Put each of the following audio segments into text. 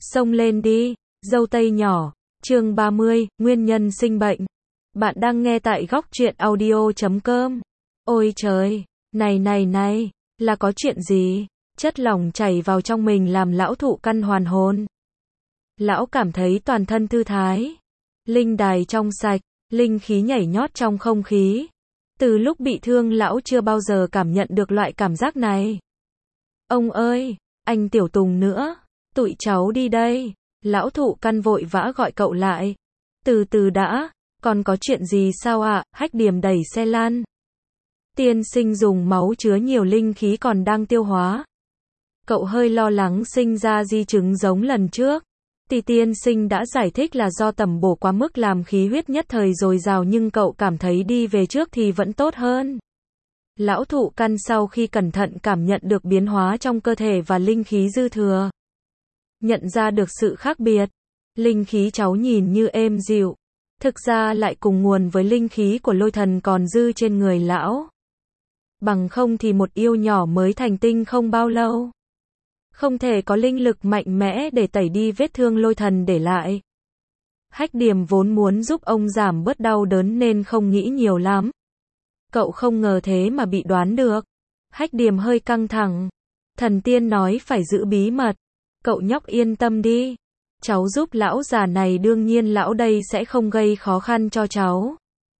Xông lên đi, dâu tây nhỏ, chương 30, nguyên nhân sinh bệnh. Bạn đang nghe tại góc truyện audio.com. Ôi trời, này, là có chuyện gì? Chất lỏng chảy vào trong mình làm lão thụ căn hoàn hồn. Lão cảm thấy toàn thân thư thái. Linh đài trong sạch, linh khí nhảy nhót trong không khí. Từ lúc bị thương lão chưa bao giờ cảm nhận được loại cảm giác này. Ông ơi, anh Tiểu Tùng nữa, tụi cháu đi đây. Lão thụ căn vội vã gọi cậu lại. Từ từ đã, còn có chuyện gì sao ạ? Hách Điềm đẩy xe lan. Tiên sinh dùng máu chứa nhiều linh khí còn đang tiêu hóa. Cậu hơi lo lắng sinh ra di chứng giống lần trước. Thì tiên sinh đã giải thích là do tầm bổ quá mức làm khí huyết nhất thời dồi dào, nhưng cậu cảm thấy đi về trước thì vẫn tốt hơn. Lão thụ căn sau khi cẩn thận cảm nhận được biến hóa trong cơ thể và linh khí dư thừa. Nhận ra được sự khác biệt. Linh khí cháu nhìn như êm dịu. Thực ra lại cùng nguồn với linh khí của lôi thần còn dư trên người lão. Bằng không thì một yêu nhỏ mới thành tinh không bao lâu. Không thể có linh lực mạnh mẽ để tẩy đi vết thương lôi thần để lại. Hách Điềm vốn muốn giúp ông giảm bớt đau đớn nên không nghĩ nhiều lắm. Cậu không ngờ thế mà bị đoán được. Hách Điềm hơi căng thẳng. Thần tiên nói phải giữ bí mật. Cậu nhóc yên tâm đi. Cháu giúp lão già này, đương nhiên lão đây sẽ không gây khó khăn cho cháu.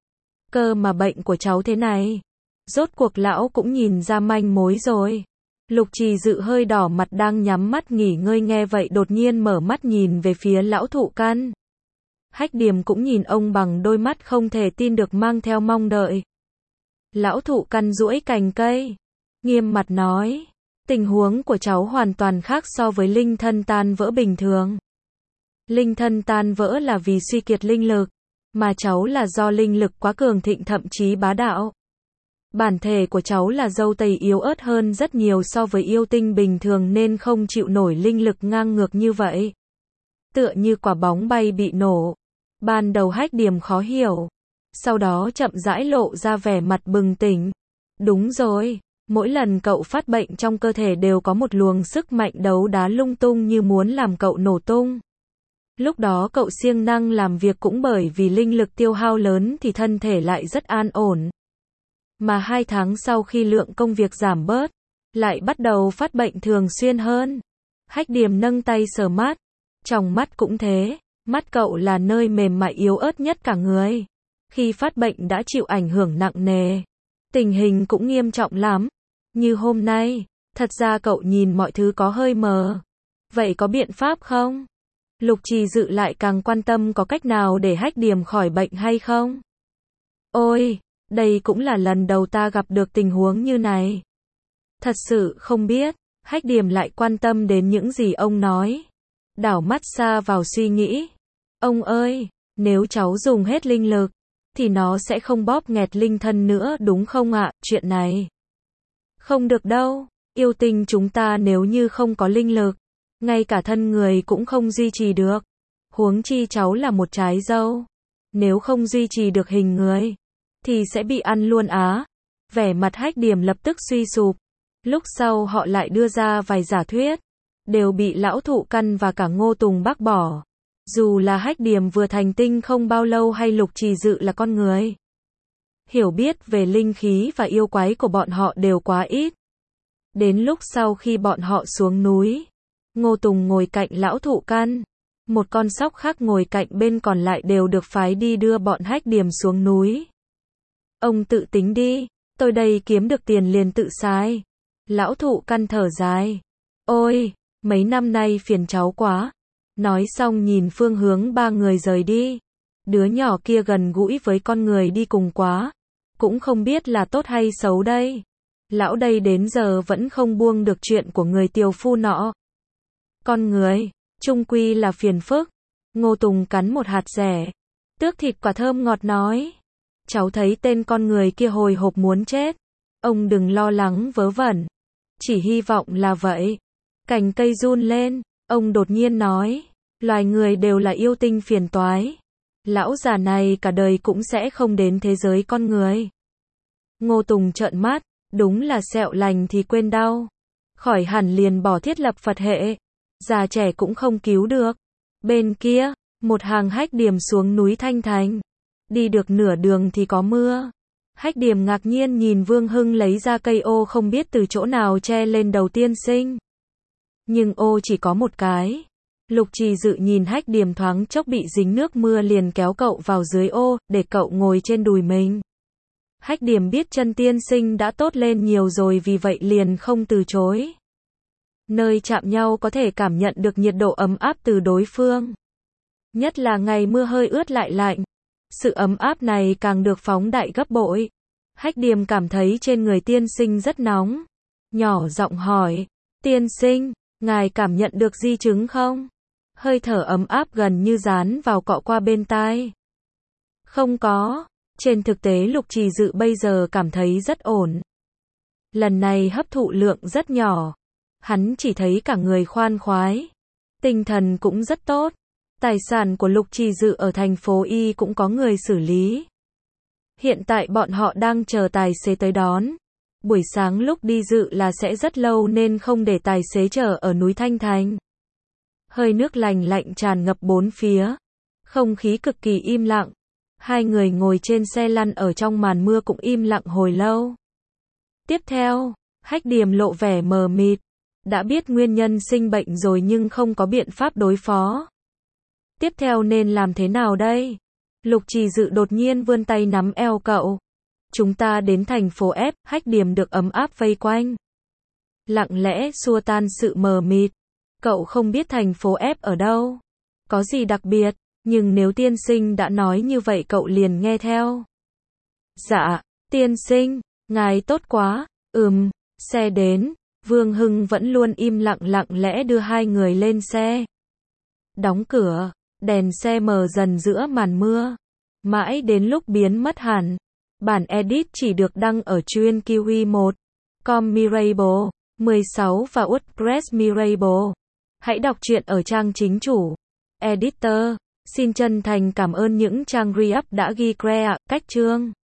Cơ mà bệnh của cháu thế này. Rốt cuộc lão cũng nhìn ra manh mối rồi. Lục Trì Dự hơi đỏ mặt đang nhắm mắt nghỉ ngơi, nghe vậy đột nhiên mở mắt nhìn về phía lão thụ căn. Hách Điềm cũng nhìn ông bằng đôi mắt không thể tin được mang theo mong đợi. Lão thụ căn duỗi cành cây, nghiêm mặt nói, tình huống của cháu hoàn toàn khác so với linh thân tan vỡ bình thường. Linh thân tan vỡ là vì suy kiệt linh lực, mà cháu là do linh lực quá cường thịnh thậm chí bá đạo. Bản thể của cháu là dâu tây yếu ớt hơn rất nhiều so với yêu tinh bình thường nên không chịu nổi linh lực ngang ngược như vậy. Tựa như quả bóng bay bị nổ. Ban đầu Hách Điềm khó hiểu. Sau đó chậm rãi lộ ra vẻ mặt bừng tỉnh. Đúng rồi, mỗi lần cậu phát bệnh trong cơ thể đều có một luồng sức mạnh đấu đá lung tung như muốn làm cậu nổ tung. Lúc đó cậu siêng năng làm việc cũng bởi vì linh lực tiêu hao lớn thì thân thể lại rất an ổn. Mà 2 tháng sau khi lượng công việc giảm bớt, lại bắt đầu phát bệnh thường xuyên hơn. Hách Điềm nâng tay sờ mắt. Trong mắt cũng thế, mắt cậu là nơi mềm mại yếu ớt nhất cả người. Khi phát bệnh đã chịu ảnh hưởng nặng nề. Tình hình cũng nghiêm trọng lắm. Như hôm nay, thật ra cậu nhìn mọi thứ có hơi mờ. Vậy có biện pháp không? Lục Trì Dự lại càng quan tâm có cách nào để Hách Điềm khỏi bệnh hay không? Ôi, đây cũng là lần đầu ta gặp được tình huống như này. Thật sự không biết. Hách Điềm lại quan tâm đến những gì ông nói. Đảo mắt xa vào suy nghĩ. Ông ơi, nếu cháu dùng hết linh lực, thì nó sẽ không bóp nghẹt linh thân nữa đúng không ạ? Chuyện này không được đâu. Yêu tinh chúng ta nếu như không có linh lực, ngay cả thân người cũng không duy trì được. Huống chi cháu là một trái dâu. Nếu không duy trì được hình người, thì sẽ bị ăn luôn á. Vẻ mặt Hách Điềm lập tức suy sụp. Lúc sau họ lại đưa ra vài giả thuyết, đều bị lão thụ căn và cả Ngô Tùng bác bỏ. Dù là Hách Điềm vừa thành tinh không bao lâu hay Lục Trì Dự là con người, hiểu biết về linh khí và yêu quái của bọn họ đều quá ít. Đến lúc sau khi bọn họ xuống núi, Ngô Tùng ngồi cạnh lão thụ căn, một con sóc khác ngồi cạnh bên còn lại đều được phái đi đưa bọn Hách Điềm xuống núi. Ông tự tính đi, tôi đây kiếm được tiền liền tự xài. Lão thụ căn thở dài. Ôi, mấy năm nay phiền cháu quá. Nói xong nhìn phương hướng 3 người rời đi. Đứa nhỏ kia gần gũi với con người đi cùng quá. Cũng không biết là tốt hay xấu đây. Lão đây đến giờ vẫn không buông được chuyện của người tiều phu nọ. Con người, chung quy là phiền phức. Ngô Tùng cắn một hạt dẻ. Tước thịt quả thơm ngọt nói. Cháu thấy tên con người kia hồi hộp muốn chết. Ông đừng lo lắng vớ vẩn. Chỉ hy vọng là vậy. Cành cây run lên. Ông đột nhiên nói. Loài người đều là yêu tinh phiền toái. Lão già này cả đời cũng sẽ không đến thế giới con người. Ngô Tùng trợn mắt. Đúng là sẹo lành thì quên đau. Khỏi hẳn liền bỏ thiết lập Phật hệ. già trẻ cũng không cứu được. Bên kia, một hàng Hách Điềm xuống núi Thanh Thành. Đi được nửa đường thì có mưa. Hách Điềm ngạc nhiên nhìn Vương Hưng lấy ra cây ô không biết từ chỗ nào che lên đầu tiên sinh. Nhưng ô chỉ có một cái. Lục Trì Dự nhìn Hách Điềm thoáng chốc bị dính nước mưa liền kéo cậu vào dưới ô, để cậu ngồi trên đùi mình. Hách Điềm biết chân tiên sinh đã tốt lên nhiều rồi vì vậy liền không từ chối. Nơi chạm nhau có thể cảm nhận được nhiệt độ ấm áp từ đối phương. Nhất là ngày mưa hơi ướt lại lạnh. Sự ấm áp này càng được phóng đại gấp bội. Hách Điềm cảm thấy trên người tiên sinh rất nóng. Nhỏ giọng hỏi, tiên sinh, ngài cảm nhận được di chứng không? Hơi thở ấm áp gần như dán vào cọ qua bên tai. Không có. Trên thực tế Lục Trì Dự bây giờ cảm thấy rất ổn. Lần này hấp thụ lượng rất nhỏ. Hắn chỉ thấy cả người khoan khoái. Tinh thần cũng rất tốt. Tài sản của Lục Trì Dự ở thành phố Y cũng có người xử lý. Hiện tại bọn họ đang chờ tài xế tới đón. Buổi sáng lúc đi dự là sẽ rất lâu nên không để tài xế chờ ở núi Thanh Thành. Hơi nước lành lạnh tràn ngập bốn phía. Không khí cực kỳ im lặng. Hai người ngồi trên xe lăn ở trong màn mưa cũng im lặng hồi lâu. Tiếp theo, Hách Điềm lộ vẻ mờ mịt. Đã biết nguyên nhân sinh bệnh rồi nhưng không có biện pháp đối phó. Tiếp theo nên làm thế nào đây? Lục Trì Dự đột nhiên vươn tay nắm eo cậu. Chúng ta đến thành phố F, Hách Điềm được ấm áp vây quanh. Lặng lẽ xua tan sự mờ mịt. Cậu không biết thành phố F ở đâu. Có gì đặc biệt, nhưng nếu tiên sinh đã nói như vậy cậu liền nghe theo. Dạ, tiên sinh, ngài tốt quá, xe đến. Vương Hưng vẫn luôn im lặng lặng lẽ đưa hai người lên xe. Đóng cửa, đèn xe mờ dần giữa màn mưa. Mãi đến lúc biến mất hẳn. Bản edit chỉ được đăng ở chuyên kiwi1.com Mirable 16 và WordPress Mirable. Hãy đọc truyện ở trang chính chủ. Editor, xin chân thành cảm ơn những trang re-up đã ghi crea cách chương.